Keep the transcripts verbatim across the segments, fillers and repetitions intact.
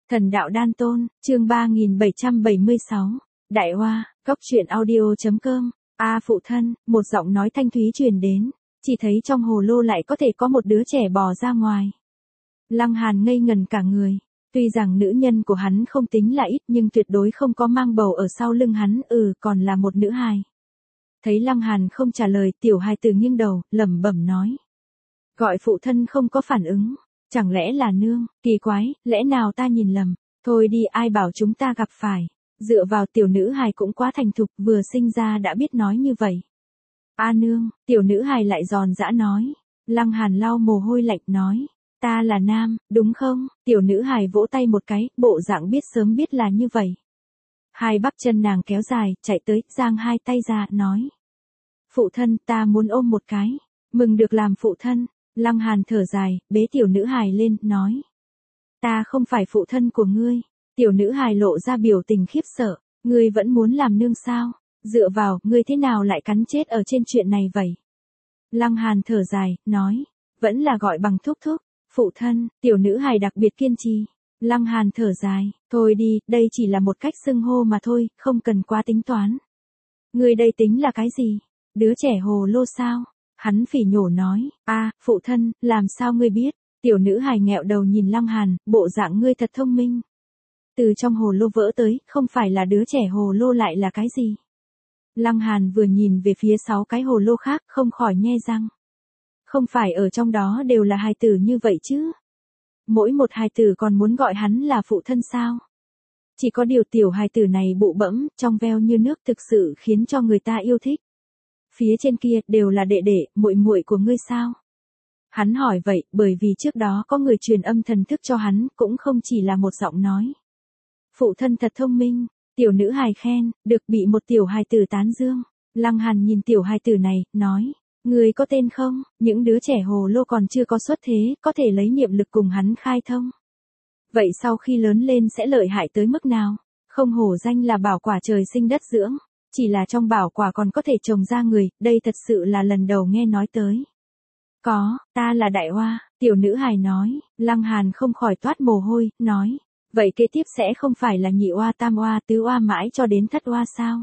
Thần đạo đan tôn, chương ba nghìn bảy trăm bảy mươi sáu. Đại Hoa, Cốc truyện audio.com. A phụ thân, một giọng nói thanh thúy truyền đến, chỉ thấy trong hồ lô lại có thể có một đứa trẻ bò ra ngoài. Lăng Hàn ngây ngần cả người, tuy rằng nữ nhân của hắn không tính là ít nhưng tuyệt đối không có mang bầu ở sau lưng hắn, ừ còn là một nữ hài. Thấy Lăng Hàn không trả lời, tiểu hài tử nghiêng đầu, lẩm bẩm nói. Gọi phụ thân không có phản ứng. Chẳng lẽ là nương, kỳ quái, lẽ nào ta nhìn lầm, thôi đi ai bảo chúng ta gặp phải, dựa vào tiểu nữ hài cũng quá thành thục, vừa sinh ra đã biết nói như vậy. A nương, tiểu nữ hài lại giòn giã nói. Lăng Hàn lau mồ hôi lạnh nói, ta là nam, đúng không? Tiểu nữ hài vỗ tay một cái, bộ dạng biết sớm biết là như vậy. Hai bắp chân nàng kéo dài, chạy tới, giang hai tay ra, nói. Phụ thân, ta muốn ôm một cái, mừng được làm phụ thân. Lăng Hàn thở dài, bế tiểu nữ hài lên, nói. Ta không phải phụ thân của ngươi. Tiểu nữ hài lộ ra biểu tình khiếp sợ, ngươi vẫn muốn làm nương sao? Dựa vào, ngươi thế nào lại cắn chết ở trên chuyện này vậy? Lăng Hàn thở dài, nói. Vẫn là gọi bằng thúc thúc, phụ thân, tiểu nữ hài đặc biệt kiên trì. Lăng Hàn thở dài, thôi đi, đây chỉ là một cách xưng hô mà thôi, không cần quá tính toán. Ngươi đây tính là cái gì? Đứa trẻ hồ lô sao? Hắn phỉ nhổ nói, a phụ thân, làm sao ngươi biết? Tiểu nữ hài nghẹo đầu nhìn Lăng Hàn, bộ dạng ngươi thật thông minh. Từ trong hồ lô vỡ tới, không phải là đứa trẻ hồ lô lại là cái gì? Lăng Hàn vừa nhìn về phía sáu cái hồ lô khác, không khỏi nhe răng. Không phải ở trong đó đều là hài tử như vậy chứ? Mỗi một hài tử còn muốn gọi hắn là phụ thân sao? Chỉ có điều tiểu hài tử này bụ bẫm, trong veo như nước thực sự khiến cho người ta yêu thích. Phía trên kia đều là đệ đệ, muội muội của ngươi sao? Hắn hỏi vậy, bởi vì trước đó có người truyền âm thần thức cho hắn, cũng không chỉ là một giọng nói. Phụ thân thật thông minh, tiểu nữ hài khen, được bị một tiểu hài tử tán dương. Lăng Hàn nhìn tiểu hài tử này, nói, ngươi có tên không? Những đứa trẻ hồ lô còn chưa có xuất thế, có thể lấy niệm lực cùng hắn khai thông. Vậy sau khi lớn lên sẽ lợi hại tới mức nào? Không hổ danh là bảo quả trời sinh đất dưỡng. Chỉ là trong bảo quả còn có thể trồng ra người, đây thật sự là lần đầu nghe nói tới. Có, ta là Đại Hoa, tiểu nữ hài nói. Lăng Hàn không khỏi toát mồ hôi, nói. Vậy kế tiếp sẽ không phải là nhị oa tam oa tứ oa mãi cho đến thất oa sao?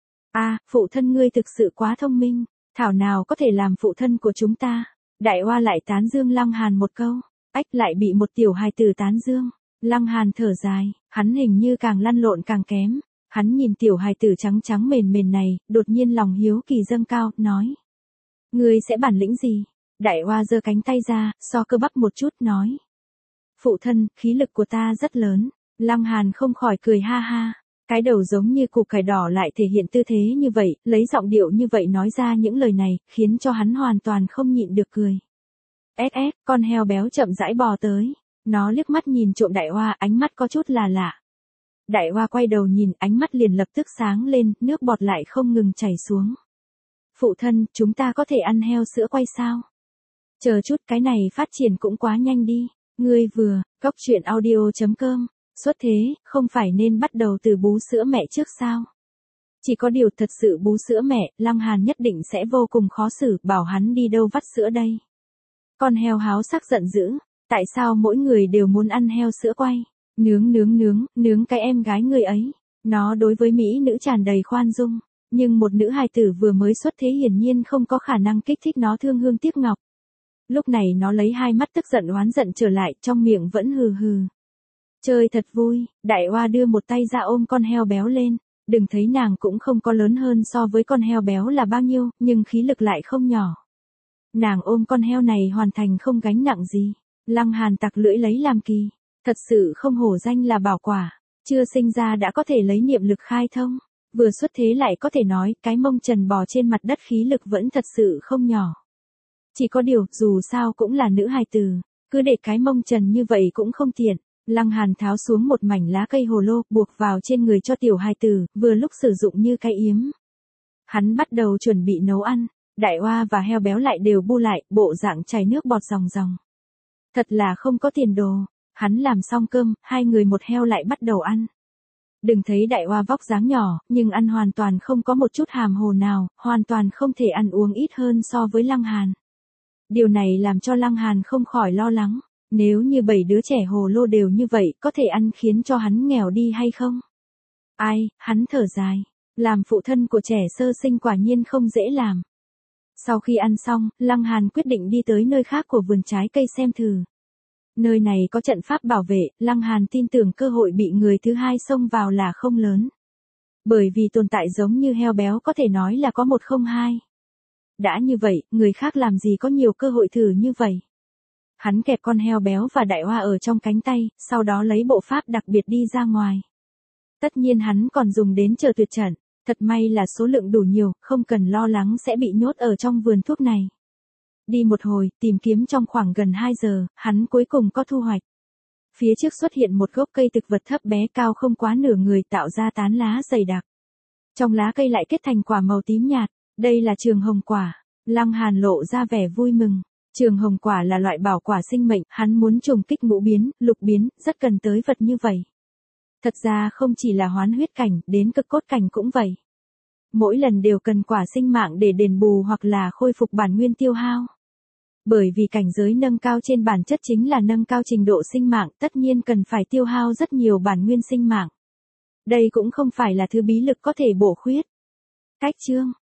A, phụ thân ngươi thực sự quá thông minh, thảo nào có thể làm phụ thân của chúng ta. Đại Hoa lại tán dương Lăng Hàn một câu, ách lại bị một tiểu hài tử tán dương. Lăng Hàn thở dài, hắn hình như càng lăn lộn càng kém. Hắn nhìn tiểu hài tử trắng trắng mềm mềm này, đột nhiên lòng hiếu kỳ dâng cao, nói. Ngươi sẽ bản lĩnh gì? Đại Hoa giơ cánh tay ra, so cơ bắp một chút, nói. Phụ thân, khí lực của ta rất lớn. Lăng Hàn không khỏi cười ha ha. Cái đầu giống như củ cải đỏ lại thể hiện tư thế như vậy, lấy giọng điệu như vậy nói ra những lời này, khiến cho hắn hoàn toàn không nhịn được cười. Ét ét, con heo béo chậm rãi bò tới. Nó liếc mắt nhìn trộm Đại Hoa, ánh mắt có chút là lạ. Đại Hoa quay đầu nhìn, ánh mắt liền lập tức sáng lên, nước bọt lại không ngừng chảy xuống. Phụ thân, chúng ta có thể ăn heo sữa quay sao? Chờ chút, cái này phát triển cũng quá nhanh đi. Ngươi vừa, Cốc truyện audio.com, xuất thế, không phải nên bắt đầu từ bú sữa mẹ trước sao? Chỉ có điều thật sự bú sữa mẹ, Lăng Hàn nhất định sẽ vô cùng khó xử, bảo hắn đi đâu vắt sữa đây. Con heo háo sắc giận dữ, tại sao mỗi người đều muốn ăn heo sữa quay? Nướng nướng nướng, nướng cái em gái người ấy. Nó đối với mỹ nữ tràn đầy khoan dung, nhưng một nữ hài tử vừa mới xuất thế hiển nhiên không có khả năng kích thích nó thương hương tiếc ngọc. Lúc này nó lấy hai mắt tức giận oán giận trở lại, trong miệng vẫn hừ hừ. Chơi thật vui, Đại Hoa đưa một tay ra ôm con heo béo lên, đừng thấy nàng cũng không có lớn hơn so với con heo béo là bao nhiêu, nhưng khí lực lại không nhỏ. Nàng ôm con heo này hoàn thành không gánh nặng gì. Lăng Hàn tặc lưỡi lấy làm kỳ. Thật sự không hổ danh là bảo quả, chưa sinh ra đã có thể lấy niệm lực khai thông, vừa xuất thế lại có thể nói, cái mông trần bò trên mặt đất khí lực vẫn thật sự không nhỏ. Chỉ có điều, dù sao cũng là nữ hài tử, cứ để cái mông trần như vậy cũng không tiện. Lăng Hàn tháo xuống một mảnh lá cây hồ lô, buộc vào trên người cho tiểu hài tử, vừa lúc sử dụng như cái yếm. Hắn bắt đầu chuẩn bị nấu ăn, Đại Hoa và heo béo lại đều bu lại, bộ dạng chảy nước bọt ròng ròng. Thật là không có tiền đồ. Hắn làm xong cơm, hai người một heo lại bắt đầu ăn. Đừng thấy Đại Hoa vóc dáng nhỏ, nhưng ăn hoàn toàn không có một chút hàm hồ nào, hoàn toàn không thể ăn uống ít hơn so với Lăng Hàn. Điều này làm cho Lăng Hàn không khỏi lo lắng. Nếu như bảy đứa trẻ hồ lô đều như vậy, có thể ăn khiến cho hắn nghèo đi hay không? Ai, hắn thở dài. Làm phụ thân của trẻ sơ sinh quả nhiên không dễ làm. Sau khi ăn xong, Lăng Hàn quyết định đi tới nơi khác của vườn trái cây xem thử. Nơi này có trận pháp bảo vệ, Lăng Hàn tin tưởng cơ hội bị người thứ hai xông vào là không lớn. Bởi vì tồn tại giống như heo béo có thể nói là có một không hai. Đã như vậy, người khác làm gì có nhiều cơ hội thử như vậy. Hắn kẹp con heo béo và đại hoa ở trong cánh tay, sau đó lấy bộ pháp đặc biệt đi ra ngoài. Tất nhiên hắn còn dùng đến chờ tuyệt trận, thật may là số lượng đủ nhiều, không cần lo lắng sẽ bị nhốt ở trong vườn thuốc này. Đi một hồi, tìm kiếm trong khoảng gần hai giờ, hắn cuối cùng có thu hoạch. Phía trước xuất hiện một gốc cây thực vật thấp bé cao không quá nửa người tạo ra tán lá dày đặc. Trong lá cây lại kết thành quả màu tím nhạt, đây là trường hồng quả. Lăng Hàn lộ ra vẻ vui mừng. Trường hồng quả là loại bảo quả sinh mệnh, hắn muốn trùng kích ngũ biến, lục biến, rất cần tới vật như vậy. Thật ra không chỉ là hoán huyết cảnh, đến cực cốt cảnh cũng vậy. Mỗi lần đều cần quả sinh mạng để đền bù hoặc là khôi phục bản nguyên tiêu hao. Bởi vì cảnh giới nâng cao trên bản chất chính là nâng cao trình độ sinh mạng, tất nhiên cần phải tiêu hao rất nhiều bản nguyên sinh mạng. Đây cũng không phải là thứ bí lực có thể bổ khuyết. Cách chương